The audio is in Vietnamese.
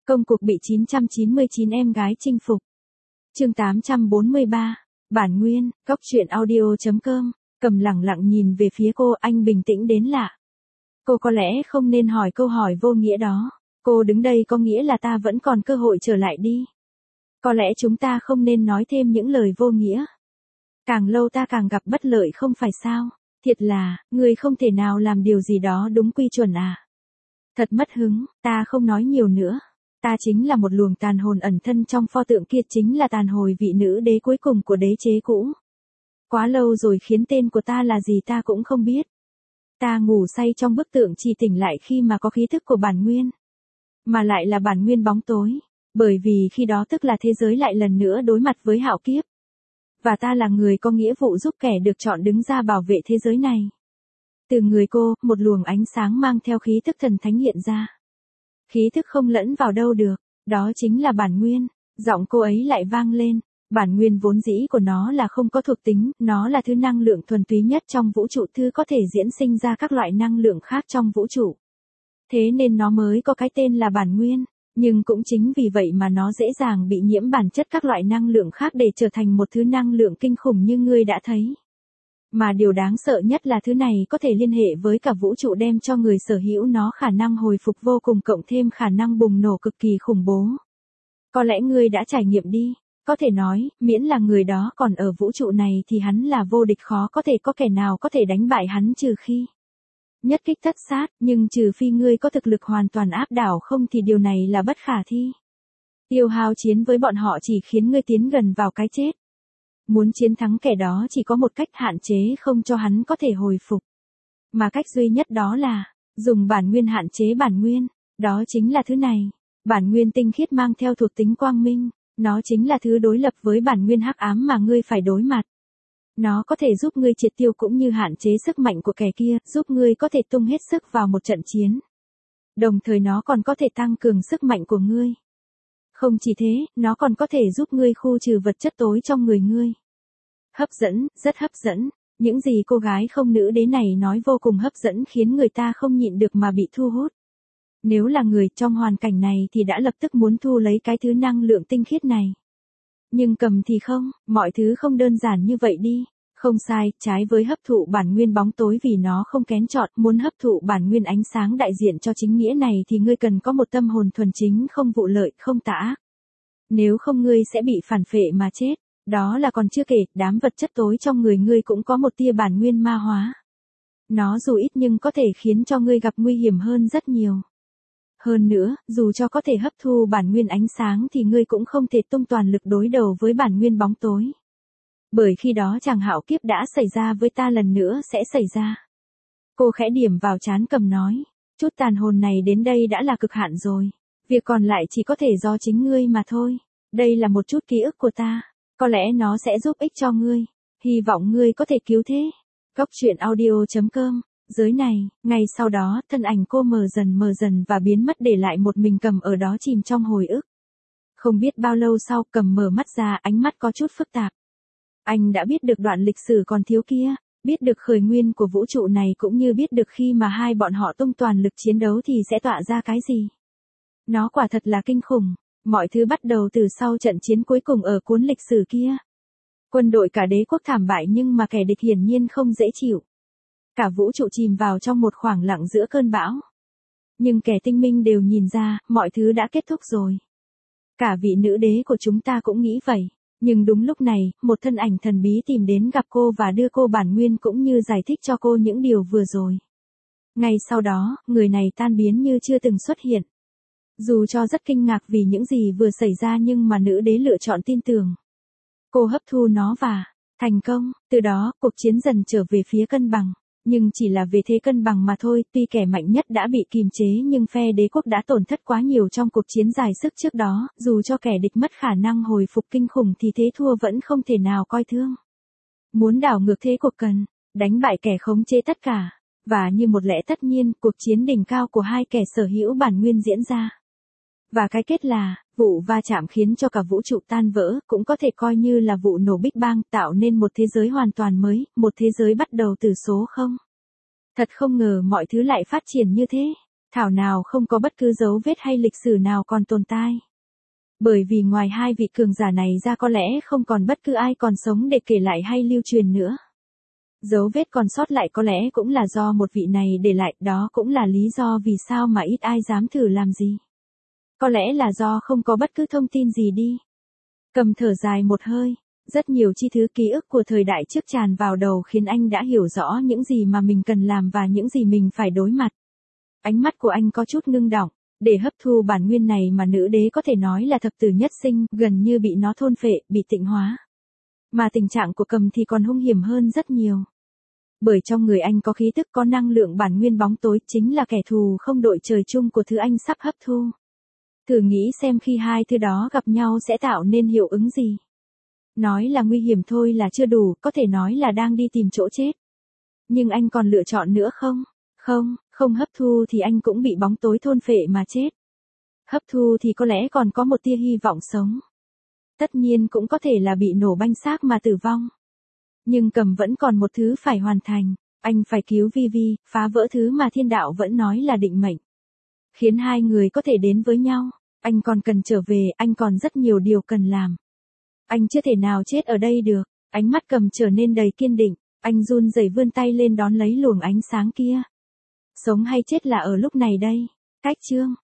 Công cuộc bị 999 em gái chinh phục. Chương 843. Bản nguyên, góc truyện audio.com. Cầm lẳng lặng nhìn về phía cô, anh bình tĩnh đến lạ. Cô có lẽ không nên hỏi câu hỏi vô nghĩa đó. Cô đứng đây có nghĩa là ta vẫn còn cơ hội trở lại đi. Có lẽ chúng ta không nên nói thêm những lời vô nghĩa. Càng lâu ta càng gặp bất lợi không phải sao? Thiệt là, người không thể nào làm điều gì đó đúng quy chuẩn à? Thật mất hứng, ta không nói nhiều nữa. Ta chính là một luồng tàn hồn ẩn thân trong pho tượng kia, chính là tàn hồi vị nữ đế cuối cùng của đế chế cũ. Quá lâu rồi khiến tên của ta là gì ta cũng không biết. Ta ngủ say trong bức tượng chỉ tỉnh lại khi mà có khí thức của bản nguyên. Mà lại là bản nguyên bóng tối. Bởi vì khi đó tức là thế giới lại lần nữa đối mặt với hạo kiếp. Và ta là người có nghĩa vụ giúp kẻ được chọn đứng ra bảo vệ thế giới này. Từ người cô, một luồng ánh sáng mang theo khí thức thần thánh hiện ra. Khí thức không lẫn vào đâu được, đó chính là bản nguyên. Giọng cô ấy lại vang lên. Bản nguyên vốn dĩ của nó là không có thuộc tính, nó là thứ năng lượng thuần túy nhất trong vũ trụ, thứ có thể diễn sinh ra các loại năng lượng khác trong vũ trụ. Thế nên nó mới có cái tên là bản nguyên, nhưng cũng chính vì vậy mà nó dễ dàng bị nhiễm bản chất các loại năng lượng khác để trở thành một thứ năng lượng kinh khủng như ngươi đã thấy. Mà điều đáng sợ nhất là thứ này có thể liên hệ với cả vũ trụ, đem cho người sở hữu nó khả năng hồi phục vô cùng, cộng thêm khả năng bùng nổ cực kỳ khủng bố. Có lẽ ngươi đã trải nghiệm đi. Có thể nói, miễn là người đó còn ở vũ trụ này thì hắn là vô địch, khó có thể có kẻ nào có thể đánh bại hắn trừ khi nhất kích tất sát, nhưng trừ phi ngươi có thực lực hoàn toàn áp đảo, không thì điều này là bất khả thi. Tiêu hao chiến với bọn họ chỉ khiến ngươi tiến gần vào cái chết. Muốn chiến thắng kẻ đó chỉ có một cách, hạn chế không cho hắn có thể hồi phục. Mà cách duy nhất đó là dùng bản nguyên hạn chế bản nguyên, đó chính là thứ này. Bản nguyên tinh khiết mang theo thuộc tính quang minh. Nó chính là thứ đối lập với bản nguyên hắc ám mà ngươi phải đối mặt. Nó có thể giúp ngươi triệt tiêu cũng như hạn chế sức mạnh của kẻ kia, giúp ngươi có thể tung hết sức vào một trận chiến. Đồng thời nó còn có thể tăng cường sức mạnh của ngươi. Không chỉ thế, nó còn có thể giúp ngươi khu trừ vật chất tối trong người ngươi. Hấp dẫn, rất hấp dẫn. Những gì cô gái không nữ đế này nói vô cùng hấp dẫn, khiến người ta không nhịn được mà bị thu hút. Nếu là người trong hoàn cảnh này thì đã lập tức muốn thu lấy cái thứ năng lượng tinh khiết này. Nhưng Cầm thì không, mọi thứ không đơn giản như vậy đi. Không sai, trái với hấp thụ bản nguyên bóng tối vì nó không kén chọn, muốn hấp thụ bản nguyên ánh sáng đại diện cho chính nghĩa này thì ngươi cần có một tâm hồn thuần chính, không vụ lợi, không tà ác. Nếu không ngươi sẽ bị phản phệ mà chết. Đó là còn chưa kể, đám vật chất tối trong người ngươi cũng có một tia bản nguyên ma hóa. Nó dù ít nhưng có thể khiến cho ngươi gặp nguy hiểm hơn rất nhiều. Hơn nữa, dù cho có thể hấp thu bản nguyên ánh sáng thì ngươi cũng không thể tung toàn lực đối đầu với bản nguyên bóng tối. Bởi khi đó chàng hạo kiếp đã xảy ra với ta lần nữa sẽ xảy ra. Cô khẽ điểm vào trán Cầm nói, chút tàn hồn này đến đây đã là cực hạn rồi. Việc còn lại chỉ có thể do chính ngươi mà thôi. Đây là một chút ký ức của ta. Có lẽ nó sẽ giúp ích cho ngươi. Hy vọng ngươi có thể cứu thế. Góc truyện audio.com. Giới này, ngay sau đó, thân ảnh cô mờ dần và biến mất, để lại một mình Cầm ở đó chìm trong hồi ức. Không biết bao lâu sau, Cầm mở mắt ra, ánh mắt có chút phức tạp. Anh đã biết được đoạn lịch sử còn thiếu kia, biết được khởi nguyên của vũ trụ này, cũng như biết được khi mà hai bọn họ tung toàn lực chiến đấu thì sẽ tọa ra cái gì. Nó quả thật là kinh khủng. Mọi thứ bắt đầu từ sau trận chiến cuối cùng ở cuốn lịch sử kia. Quân đội cả đế quốc thảm bại, nhưng mà kẻ địch hiển nhiên không dễ chịu. Cả vũ trụ chìm vào trong một khoảng lặng giữa cơn bão. Nhưng kẻ tinh minh đều nhìn ra, mọi thứ đã kết thúc rồi. Cả vị nữ đế của chúng ta cũng nghĩ vậy. Nhưng đúng lúc này, một thân ảnh thần bí tìm đến gặp cô và đưa cô bản nguyên, cũng như giải thích cho cô những điều vừa rồi. Ngay sau đó, người này tan biến như chưa từng xuất hiện. Dù cho rất kinh ngạc vì những gì vừa xảy ra, nhưng mà nữ đế lựa chọn tin tưởng. Cô hấp thu nó và thành công, từ đó, cuộc chiến dần trở về phía cân bằng. Nhưng chỉ là về thế cân bằng mà thôi, tuy kẻ mạnh nhất đã bị kìm chế nhưng phe đế quốc đã tổn thất quá nhiều trong cuộc chiến dài sức trước đó, dù cho kẻ địch mất khả năng hồi phục kinh khủng thì thế thua vẫn không thể nào coi thương. Muốn đảo ngược thế cuộc cần đánh bại kẻ khống chế tất cả, và như một lẽ tất nhiên, cuộc chiến đỉnh cao của hai kẻ sở hữu bản nguyên diễn ra. Và cái kết là, vụ va chạm khiến cho cả vũ trụ tan vỡ, cũng có thể coi như là vụ nổ Big Bang, tạo nên một thế giới hoàn toàn mới, một thế giới bắt đầu từ số 0. Thật không ngờ mọi thứ lại phát triển như thế. thảo nào không có bất cứ dấu vết hay lịch sử nào còn tồn tại. Bởi vì ngoài hai vị cường giả này ra có lẽ không còn bất cứ ai còn sống để kể lại hay lưu truyền nữa. Dấu vết còn sót lại có lẽ cũng là do một vị này để lại, đó cũng là lý do vì sao mà ít ai dám thử làm gì. Có lẽ là do không có bất cứ thông tin gì đi. Cầm thở dài một hơi, rất nhiều chi thứ ký ức của thời đại trước tràn vào đầu khiến anh đã hiểu rõ những gì mà mình cần làm và những gì mình phải đối mặt. Ánh mắt của anh có chút ngưng đọng, để hấp thu bản nguyên này mà nữ đế có thể nói là thập tử nhất sinh, gần như bị nó thôn phệ, bị tịnh hóa. Mà tình trạng của Cầm thì còn hung hiểm hơn rất nhiều. Bởi trong người anh có khí tức, có năng lượng bản nguyên bóng tối, chính là kẻ thù không đội trời chung của thứ anh sắp hấp thu. Thử nghĩ xem khi hai thứ đó gặp nhau sẽ tạo nên hiệu ứng gì. Nói là nguy hiểm thôi là chưa đủ, có thể nói là đang đi tìm chỗ chết. Nhưng anh còn lựa chọn nữa không? Không hấp thu thì anh cũng bị bóng tối thôn phệ mà chết. Hấp thu thì có lẽ còn có một tia hy vọng sống. Tất nhiên cũng có thể là bị nổ banh xác mà tử vong. Nhưng Cầm vẫn còn một thứ phải hoàn thành, anh phải cứu Vi, phá vỡ thứ mà thiên đạo vẫn nói là định mệnh. Khiến hai người có thể đến với nhau, anh còn cần trở về, anh còn rất nhiều điều cần làm. Anh chưa thể nào chết ở đây được, ánh mắt Cầm trở nên đầy kiên định, anh run rẩy vươn tay lên đón lấy luồng ánh sáng kia. Sống hay chết là ở lúc này đây. Cách chương